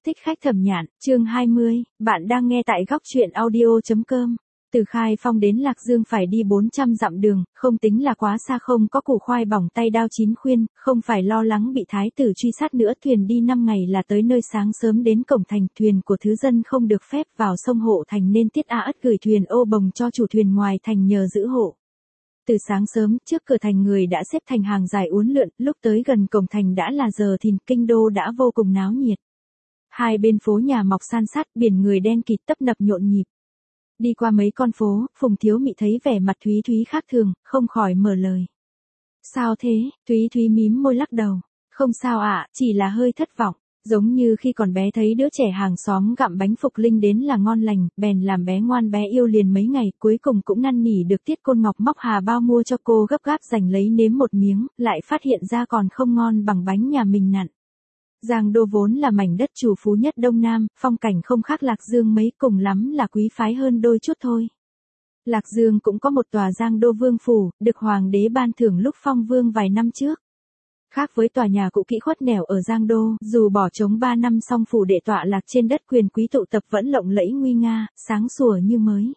Thích khách Thẩm Nhạn, chương 20, bạn đang nghe tại góc truyện audio.com. Từ Khai Phong đến Lạc Dương phải đi 400 dặm đường, không tính là quá xa, không có củ khoai bỏng tay đao chín khuyên, không phải lo lắng bị thái tử truy sát nữa. Thuyền đi 5 ngày là tới nơi, sáng sớm đến cổng thành. Thuyền của thứ dân không được phép vào sông Hộ Thành nên Tiết A Ất gửi thuyền ô bồng cho chủ thuyền ngoài thành nhờ giữ hộ. Từ sáng sớm, trước cửa thành người đã xếp thành hàng dài uốn lượn, lúc tới gần cổng thành đã là giờ thìn, kinh đô đã vô cùng náo nhiệt. Hai bên phố nhà mọc san sát, biển người đen kịt tấp nập nhộn nhịp. Đi qua mấy con phố, Phùng Thiếu Mị thấy vẻ mặt Thúy Thúy khác thường, không khỏi mở lời. Sao thế? Thúy Thúy mím môi lắc đầu. Không sao ạ, chỉ là hơi thất vọng. Giống như khi còn bé thấy đứa trẻ hàng xóm gặm bánh Phục Linh đến là ngon lành, bèn làm bé ngoan bé yêu liền mấy ngày, cuối cùng cũng năn nỉ được Tiết Côn Ngọc móc hà bao mua cho cô, gấp gáp giành lấy nếm một miếng, lại phát hiện ra còn không ngon bằng bánh nhà mình nặn. Giang Đô vốn là mảnh đất trù phú nhất Đông Nam, phong cảnh không khác Lạc Dương mấy, cùng lắm là quý phái hơn đôi chút thôi. Lạc Dương cũng có một tòa Giang Đô Vương Phủ, được Hoàng đế ban thưởng lúc phong vương vài năm trước. Khác với tòa nhà cũ kỹ khuất nẻo ở Giang Đô, dù bỏ trống 3 năm song phủ đệ tọa lạc trên đất quyền quý tụ tập vẫn lộng lẫy nguy nga, sáng sủa như mới.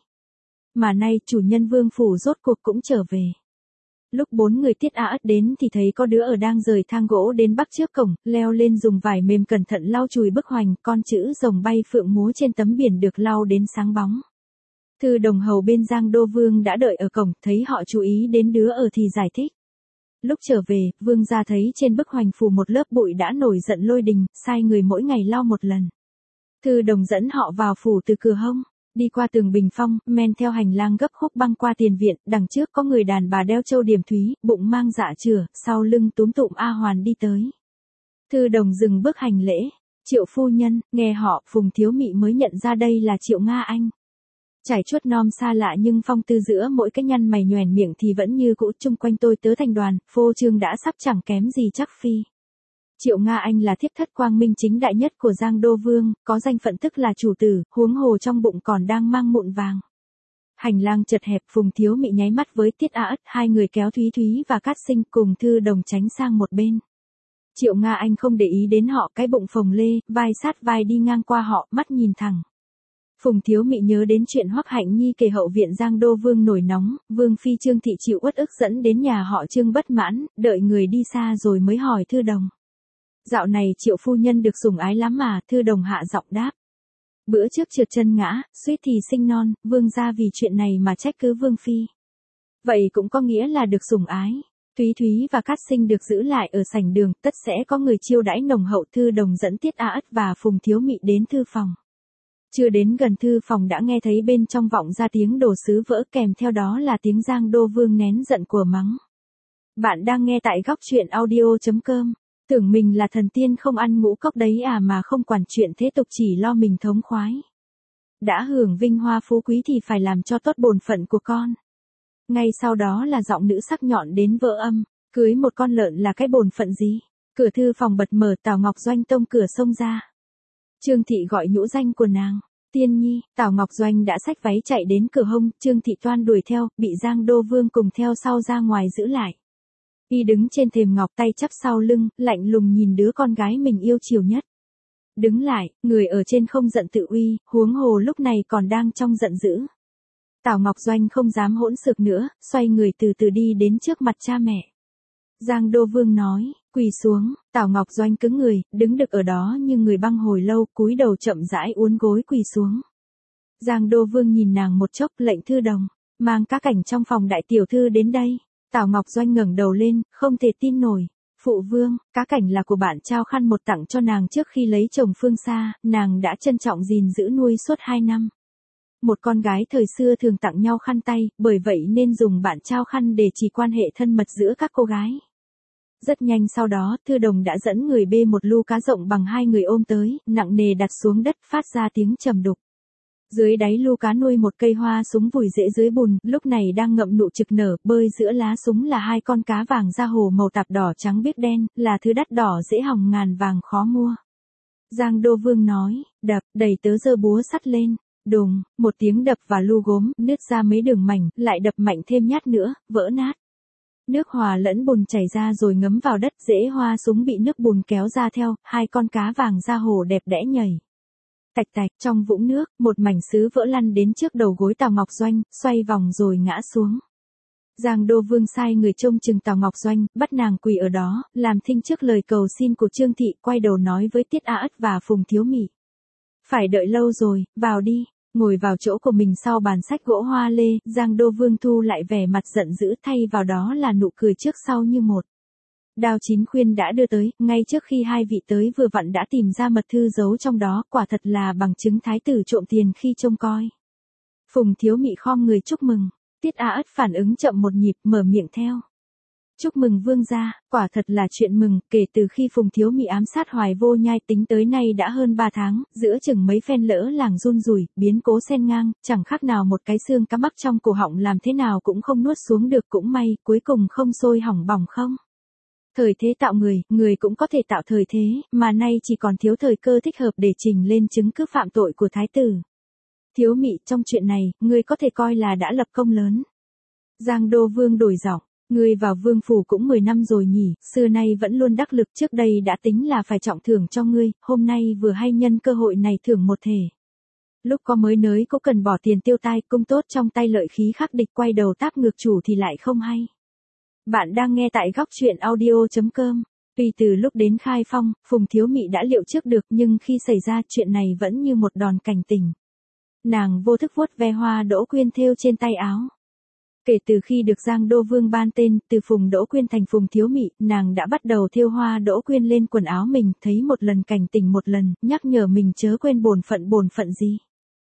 Mà nay chủ nhân Vương Phủ rốt cuộc cũng trở về. Lúc 4 người Tiết A Ất đến thì thấy có đứa ở đang rời thang gỗ đến bắc trước cổng, leo lên dùng vải mềm cẩn thận lau chùi bức hoành, con chữ rồng bay phượng múa trên tấm biển được lau đến sáng bóng. Thư đồng hầu bên Giang Đô Vương đã đợi ở cổng, thấy họ chú ý đến đứa ở thì giải thích. Lúc trở về, Vương gia thấy trên bức hoành phủ một lớp bụi đã nổi giận lôi đình, sai người mỗi ngày lau một lần. Thư đồng dẫn họ vào phủ từ cửa hông. Đi qua tường bình phong, men theo hành lang gấp khúc băng qua tiền viện, đằng trước có người đàn bà đeo châu điểm thúy, bụng mang dạ chửa, sau lưng túm tụm A Hoàn đi tới. Thư đồng dừng bước hành lễ. Triệu phu nhân, nghe họ, Phùng Thiếu Mị mới nhận ra đây là Triệu Nga Anh. Trải chuốt non xa lạ nhưng phong tư giữa mỗi cái nhăn mày nhoẻn miệng thì vẫn như cũ, chung quanh tôi tớ thành đoàn, phô trương đã sắp chẳng kém gì chắc phi. Triệu Nga Anh là thiếp thất quang minh chính đại nhất của Giang Đô Vương, có danh phận tức là chủ tử, huống hồ trong bụng còn đang mang mụn vàng. Hành lang chật hẹp, Phùng Thiếu Mị nháy mắt với Tiết A Ất, hai người kéo Thúy Thúy và Cát Sinh cùng Thư đồng tránh sang một bên. Triệu Nga Anh không để ý đến họ, cái bụng phồng lê, vai sát vai đi ngang qua họ, mắt nhìn thẳng. Phùng Thiếu Mị nhớ đến chuyện Hoắc Hạnh Nhi kể hậu viện Giang Đô Vương nổi nóng, Vương phi Trương thị chịu uất ức dẫn đến nhà họ Trương bất mãn, đợi người đi xa rồi mới hỏi Thư đồng. Dạo này Triệu phu nhân được sủng ái lắm mà, Thư đồng hạ giọng đáp. Bữa trước trượt chân ngã, suýt thì sinh non, Vương gia vì chuyện này mà trách cứ Vương phi. Vậy cũng có nghĩa là được sủng ái. Thúy Thúy và Cát Sinh được giữ lại ở sảnh đường, tất sẽ có người chiêu đãi nồng hậu. Thư đồng dẫn Tiết A Ất và Phùng Thiếu Mị đến thư phòng. Chưa đến gần thư phòng đã nghe thấy bên trong vọng ra tiếng đồ sứ vỡ, kèm theo đó là tiếng Giang Đô Vương nén giận của mắng. Bạn đang nghe tại góc truyện audio.com. Tưởng mình là thần tiên không ăn ngũ cốc đấy à, mà không quản chuyện thế tục, chỉ lo mình thống khoái. Đã hưởng vinh hoa phú quý thì phải làm cho tốt bổn phận của con. Ngay sau đó là giọng nữ sắc nhọn đến vỡ âm. Cưới một con lợn là cái bổn phận gì? Cửa thư phòng bật mở, Tào Ngọc Doanh tông cửa xông ra. Trương thị gọi nhũ danh của nàng. Tiên nhi. Tào Ngọc Doanh đã xách váy chạy đến cửa hông, Trương thị toan đuổi theo, bị Giang Đô Vương cùng theo sau ra ngoài giữ lại. Y đứng trên thềm ngọc, tay chắp sau lưng, lạnh lùng nhìn đứa con gái mình yêu chiều nhất. Đứng lại, người ở trên không giận tự uy, huống hồ lúc này còn đang trong giận dữ. Tào Ngọc Doanh không dám hỗn xược nữa, xoay người từ từ đi đến trước mặt cha mẹ. Giang Đô Vương nói, quỳ xuống. Tào Ngọc Doanh cứng người, đứng được ở đó như người băng hồi lâu, cúi đầu chậm rãi uốn gối quỳ xuống. Giang Đô Vương nhìn nàng một chốc, lệnh Thư đồng, mang các cảnh trong phòng đại tiểu thư đến đây. Tào Ngọc Doanh ngẩng đầu lên, không thể tin nổi. Phụ vương, cá cảnh là của bạn trao khăn một tặng cho nàng trước khi lấy chồng phương xa, nàng đã trân trọng gìn giữ nuôi suốt 2 năm. Một con gái thời xưa thường tặng nhau khăn tay, bởi vậy nên dùng bạn trao khăn để chỉ quan hệ thân mật giữa các cô gái. Rất nhanh sau đó, Thư đồng đã dẫn người bê một lu cá rộng bằng 2 người ôm tới, nặng nề đặt xuống đất, phát ra tiếng trầm đục. Dưới đáy lu cá nuôi một cây hoa súng vùi rễ dưới bùn, lúc này đang ngậm nụ trực nở, bơi giữa lá súng là 2 con cá vàng da hồ màu tạp đỏ trắng biếc đen, là thứ đắt đỏ dễ hỏng ngàn vàng khó mua. Giang Đô Vương nói, đập, đẩy tớ giơ búa sắt lên. Đùng, một tiếng đập và lu gốm, nứt ra mấy đường mảnh, lại đập mạnh thêm nhát nữa, vỡ nát. Nước hòa lẫn bùn chảy ra rồi ngấm vào đất, rễ hoa súng bị nước bùn kéo ra theo, hai con cá vàng da hồ đẹp đẽ nhảy. Tạch tạch, trong vũng nước, một mảnh sứ vỡ lăn đến trước đầu gối Tào Ngọc Doanh, xoay vòng rồi ngã xuống. Giang Đô Vương sai người trông chừng Tào Ngọc Doanh, bắt nàng quỳ ở đó, làm thinh trước lời cầu xin của Trương Thị, quay đầu nói với Tiết A Ất và Phùng Thiếu Mị. Phải đợi lâu rồi, vào đi. Ngồi vào chỗ của mình sau bàn sách gỗ hoa lê, Giang Đô Vương thu lại vẻ mặt giận dữ, thay vào đó là nụ cười trước sau như một. Đao Chín Khuyên đã đưa tới, ngay trước khi hai vị tới vừa vặn đã tìm ra mật thư giấu trong đó, quả thật là bằng chứng thái tử trộm tiền khi trông coi. Phùng Thiếu Mị khom người chúc mừng, Tiết A Ất phản ứng chậm một nhịp, mở miệng theo. Chúc mừng vương gia, quả thật là chuyện mừng, kể từ khi Phùng Thiếu Mị ám sát Hoài Vô Nhai tính tới nay đã hơn 3 tháng, giữa chừng mấy phen lỡ làng run rủi, biến cố xen ngang, chẳng khác nào một cái xương cá mắc trong cổ họng làm thế nào cũng không nuốt xuống được, cũng may, cuối cùng không sôi hỏng bỏng không. Thời thế tạo người, người cũng có thể tạo thời thế, mà nay chỉ còn thiếu thời cơ thích hợp để trình lên chứng cứ phạm tội của thái tử. Thiếu Mị, trong chuyện này, ngươi có thể coi là đã lập công lớn. Giang Đô Vương đổi giọng. Ngươi vào vương phủ cũng 10 năm rồi nhỉ, xưa nay vẫn luôn đắc lực, trước đây đã tính là phải trọng thưởng cho ngươi, hôm nay vừa hay nhân cơ hội này thưởng một thể. Lúc có mới nới có cần bỏ tiền tiêu tai, cung tốt trong tay lợi khí khắc địch, quay đầu táp ngược chủ thì lại không hay. Bạn đang nghe tại góc truyện audio.com. Tuy từ lúc đến khai phong, Phùng Thiếu Mị đã liệu trước được, nhưng khi xảy ra chuyện này vẫn như một đòn cảnh tỉnh. Nàng vô thức vuốt ve hoa đỗ quyên thêu trên tay áo. Kể từ khi được Giang Đô Vương ban tên, từ Phùng Đỗ Quyên thành Phùng Thiếu Mị, nàng đã bắt đầu thêu hoa đỗ quyên lên quần áo mình, thấy một lần cảnh tỉnh một lần, nhắc nhở mình chớ quên bổn phận gì.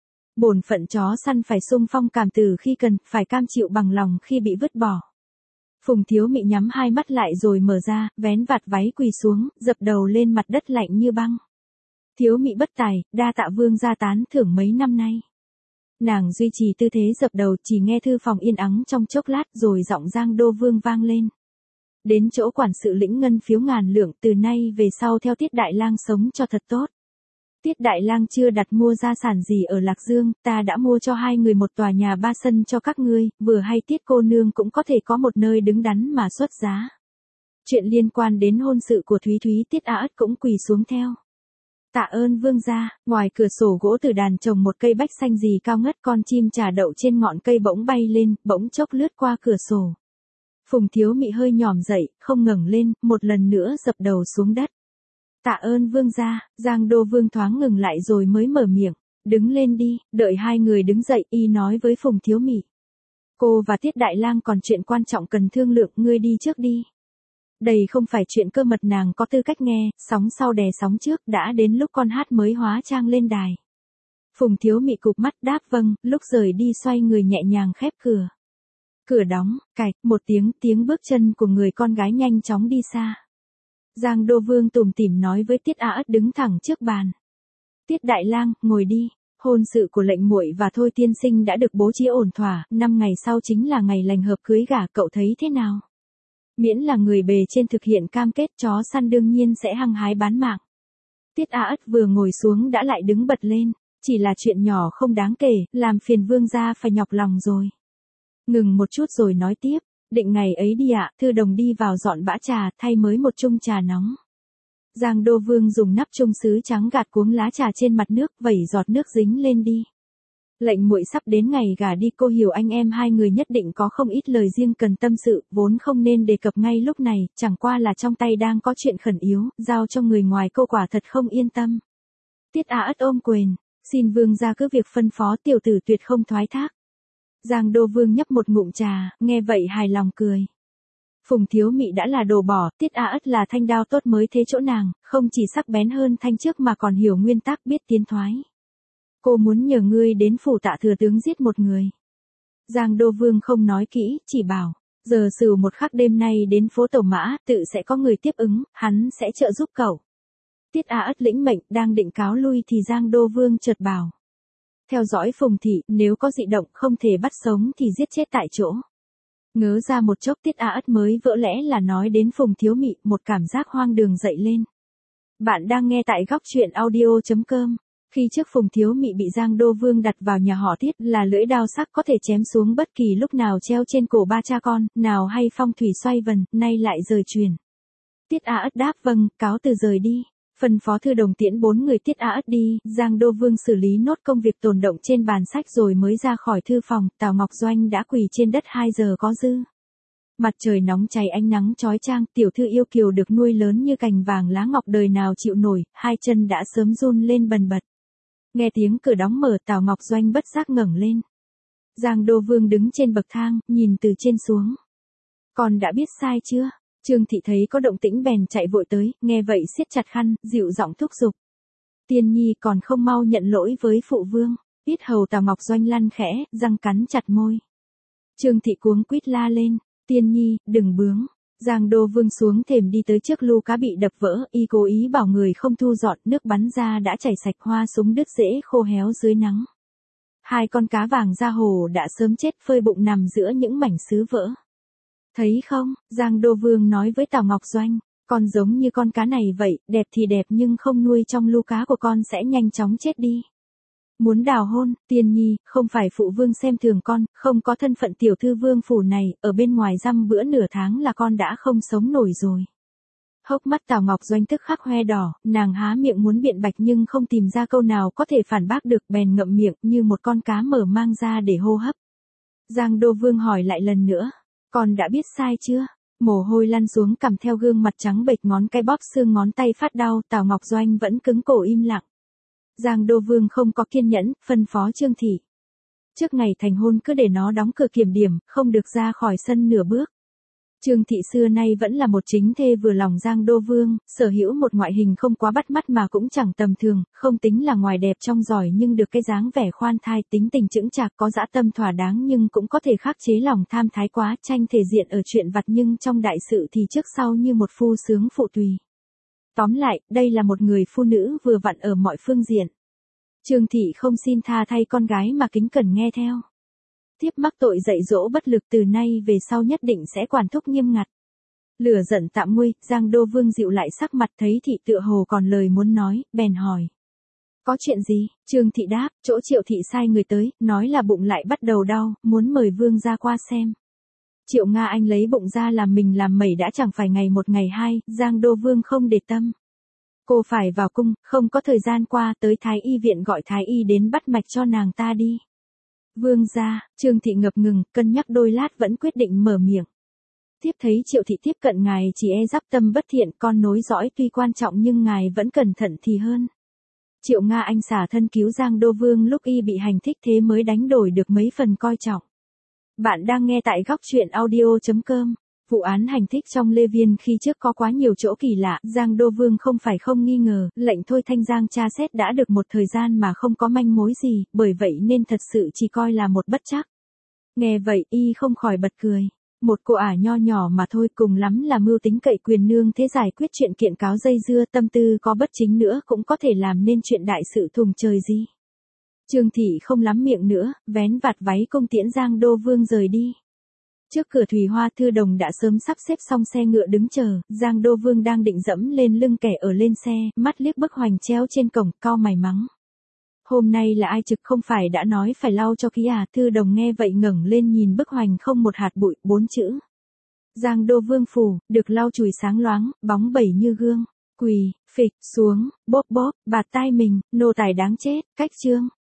Bổn phận chó săn phải xung phong cảm tử khi cần, phải cam chịu bằng lòng khi bị vứt bỏ. Phùng Thiếu Mị nhắm hai mắt lại rồi mở ra, vén vạt váy quỳ xuống, dập đầu lên mặt đất lạnh như băng. Thiếu Mị bất tài, đa tạ vương gia tán thưởng mấy năm nay. Nàng duy trì tư thế dập đầu, chỉ nghe thư phòng yên ắng trong chốc lát rồi giọng Giang Đô Vương vang lên. Đến chỗ quản sự lĩnh ngân phiếu ngàn lượng, từ nay về sau theo Tiết Đại Lang sống cho thật tốt. Tiết Đại Lang chưa đặt mua gia sản gì ở Lạc Dương, ta đã mua cho hai người một tòa nhà 3 sân cho các ngươi, vừa hay Tiết cô nương cũng có thể có một nơi đứng đắn mà xuất giá. Chuyện liên quan đến hôn sự của Thúy Thúy, Tiết A Ất cũng quỳ xuống theo. Tạ ơn vương gia. Ngoài cửa sổ gỗ từ đàn trồng một cây bách xanh gì cao ngất, con chim trà đậu trên ngọn cây bỗng bay lên, bỗng chốc lướt qua cửa sổ. Phùng Thiếu Mị hơi nhòm dậy, không ngẩng lên, một lần nữa dập đầu xuống đất. Tạ ơn vương gia. Giang Đô Vương thoáng ngừng lại rồi mới mở miệng. Đứng lên đi. Đợi hai người đứng dậy, y nói với Phùng Thiếu Mị. Cô và Tiết Đại Lang còn chuyện quan trọng cần thương lượng, ngươi đi trước đi. Đây không phải chuyện cơ mật, nàng có tư cách nghe, sóng sau đè sóng trước, đã đến lúc con hát mới hóa trang lên đài. Phùng Thiếu Mị cụp mắt đáp vâng, lúc rời đi xoay người nhẹ nhàng khép cửa. Cửa đóng, cạch, một tiếng bước chân của người con gái nhanh chóng đi xa. Giang Đô Vương tủm tỉm nói với Tiết A Ất đứng thẳng trước bàn. Tiết Đại Lang, ngồi đi. Hôn sự của lệnh muội và Thôi tiên sinh đã được bố trí ổn thỏa, 5 ngày sau chính là ngày lành hợp cưới gả, cậu thấy thế nào? Miễn là người bề trên thực hiện cam kết, chó săn đương nhiên sẽ hăng hái bán mạng. Tiết A Ất vừa ngồi xuống đã lại đứng bật lên. Chỉ là chuyện nhỏ không đáng kể, làm phiền vương gia phải nhọc lòng rồi. Ngừng một chút rồi nói tiếp. Định ngày ấy đi ạ. Thư đồng đi vào dọn bã trà, thay mới một chung trà nóng. Giang Đô Vương dùng nắp chung sứ trắng gạt cuống lá trà trên mặt nước, vẩy giọt nước dính lên đi. Lệnh muội sắp đến ngày gả đi, cô hiểu anh em hai người nhất định có không ít lời riêng cần tâm sự, vốn không nên đề cập ngay lúc này, chẳng qua là trong tay đang có chuyện khẩn yếu, giao cho người ngoài cô quả thật không yên tâm. Tiết A Ất ôm quyền, xin vương gia cứ việc phân phó, tiểu tử tuyệt không thoái thác. Giang Đô Vương nhấp một ngụm trà, nghe vậy hài lòng cười. Phùng Thiếu Mị đã là đồ bỏ, Tiết A Ất là thanh đao tốt mới thế chỗ nàng, không chỉ sắc bén hơn thanh trước mà còn hiểu nguyên tắc, biết tiến thoái. Cô muốn nhờ ngươi đến phủ Tạ thừa tướng giết một người. Giang Đô Vương không nói kỹ, chỉ bảo, giờ sửu một khắc đêm nay đến phố Tẩu Mã, tự sẽ có người tiếp ứng, hắn sẽ trợ giúp cậu. Tiết A Ất lĩnh mệnh, đang định cáo lui thì Giang Đô Vương chợt bảo. Theo dõi Phùng thị, nếu có dị động không thể bắt sống thì giết chết tại chỗ. Ngớ ra một chốc, Tiết A Ất mới vỡ lẽ là nói đến Phùng Thiếu Mị, một cảm giác hoang đường dậy lên. Bạn đang nghe tại góc truyện audio.com. Khi trước Phùng Thiếu Mị bị Giang Đô Vương đặt vào nhà họ Tiết là lưỡi đao sắc có thể chém xuống bất kỳ lúc nào treo trên cổ ba cha con, nào hay phong thủy xoay vần, nay lại rời truyền. Tiết A Ất đáp vâng, cáo từ rời đi. Phân phó Thư Đồng tiễn 4 người Tiết A Ất đi, Giang Đô Vương xử lý nốt công việc tồn động trên bàn sách rồi mới ra khỏi thư phòng, Tào Ngọc Doanh đã quỳ trên đất 2 giờ có dư. Mặt trời nóng cháy ánh nắng chói chang, tiểu thư yêu kiều được nuôi lớn như cành vàng lá ngọc đời nào chịu nổi, hai chân đã sớm run lên bần bật. Nghe tiếng cửa đóng mở, Tào Ngọc Doanh bất giác ngẩng lên. Giang Đô Vương đứng trên bậc thang, nhìn từ trên xuống. Con đã biết sai chưa? Trương Thị thấy có động tĩnh bèn chạy vội tới, nghe vậy siết chặt khăn, dịu giọng thúc giục. Tiên nhi còn không mau nhận lỗi với phụ vương. Yết hầu Tào Ngọc Doanh lăn khẽ, răng cắn chặt môi. Trương Thị cuống quýt la lên. Tiên nhi, đừng bướng. Giang Đô Vương xuống thềm đi tới trước lu cá bị đập vỡ, y cố ý bảo người không thu dọn, nước bắn ra đã chảy sạch, hoa súng đứt rễ khô héo dưới nắng. Hai con cá vàng da hồ đã sớm chết phơi bụng nằm giữa những mảnh sứ vỡ. Thấy không, Giang Đô Vương nói với Tào Ngọc Doanh, con giống như con cá này vậy, đẹp thì đẹp nhưng không nuôi trong lu cá của con sẽ nhanh chóng chết đi. Muốn đào hôn, Tiên nhi, không phải phụ vương xem thường con, không có thân phận tiểu thư vương phủ này, ở bên ngoài dăm bữa nửa tháng là con đã không sống nổi rồi. Hốc mắt Tào Ngọc Doanh tức khắc hoe đỏ, nàng há miệng muốn biện bạch nhưng không tìm ra câu nào có thể phản bác được, bèn ngậm miệng như một con cá mở mang ra để hô hấp. Giang Đô Vương hỏi lại lần nữa, con đã biết sai chưa? Mồ hôi lăn xuống cằm, theo gương mặt trắng bệch, ngón cái bóp xương ngón tay phát đau, Tào Ngọc Doanh vẫn cứng cổ im lặng. Giang Đô Vương không có kiên nhẫn, phân phó Trương Thị. Trước ngày thành hôn cứ để nó đóng cửa kiểm điểm, không được ra khỏi sân nửa bước. Trương Thị xưa nay vẫn là một chính thê vừa lòng Giang Đô Vương, sở hữu một ngoại hình không quá bắt mắt mà cũng chẳng tầm thường, không tính là ngoài đẹp trong giỏi nhưng được cái dáng vẻ khoan thai, tính tình chững chạc, có dã tâm thỏa đáng nhưng cũng có thể khắc chế lòng tham thái quá, tranh thể diện ở chuyện vặt nhưng trong đại sự thì trước sau như một phu sướng phụ tùy. Tóm lại, đây là một người phụ nữ vừa vặn ở mọi phương diện. Trương Thị không xin tha thay con gái mà kính cẩn nghe theo. Tiếp mắc tội dạy dỗ bất lực, từ nay về sau nhất định sẽ quản thúc nghiêm ngặt. Lửa giận tạm nguôi, Giang Đô Vương dịu lại sắc mặt, thấy Thị tựa hồ còn lời muốn nói, bèn hỏi. Có chuyện gì? Trương Thị đáp, chỗ Triệu Thị sai người tới, nói là bụng lại bắt đầu đau, muốn mời Vương ra qua xem. Triệu Nga Anh lấy bụng ra làm mình làm mẩy đã chẳng phải ngày một ngày hai, Giang Đô Vương không để tâm. Cô phải vào cung, không có thời gian qua, tới Thái Y viện gọi Thái Y đến bắt mạch cho nàng ta đi. Vương gia, Trương Thị ngập ngừng, cân nhắc đôi lát vẫn quyết định mở miệng. Tiếp thấy Triệu Thị tiếp cận ngài chỉ e dắp tâm bất thiện, con nối dõi tuy quan trọng nhưng ngài vẫn cẩn thận thì hơn. Triệu Nga Anh xả thân cứu Giang Đô Vương lúc y bị hành thích, thế mới đánh đổi được mấy phần coi trọng. Bạn đang nghe tại góc truyện audio.com. Vụ án hành thích trong Lê Viên khi trước có quá nhiều chỗ kỳ lạ, Giang Đô Vương không phải không nghi ngờ, lệnh thôi thanh Giang tra xét đã được một thời gian mà không có manh mối gì, bởi vậy nên thật sự chỉ coi là một bất trắc. Nghe vậy y không khỏi bật cười. Một cô ả nho nhỏ mà thôi, cùng lắm là mưu tính cậy quyền nương thế giải quyết chuyện kiện cáo dây dưa, tâm tư có bất chính nữa cũng có thể làm nên chuyện đại sự thùng trời gì. Trương Thị không lắm miệng nữa, vén vạt váy cung tiễn Giang Đô Vương rời đi. Trước cửa Thùy Hoa Thư Đồng đã sớm sắp xếp xong xe ngựa đứng chờ, Giang Đô Vương đang định dẫm lên lưng kẻ ở lên xe, mắt liếc bức hoành treo trên cổng, cau mày mắng. Hôm nay là ai trực, không phải đã nói phải lau cho kỹ à? Thư Đồng nghe vậy ngẩng lên nhìn bức hoành không một hạt bụi, 4 chữ. Giang Đô Vương phủ, được lau chùi sáng loáng, bóng bẩy như gương. Quỳ, phịch, xuống, bóp bóp, bạt tai mình, nô tài đáng chết, cách chương.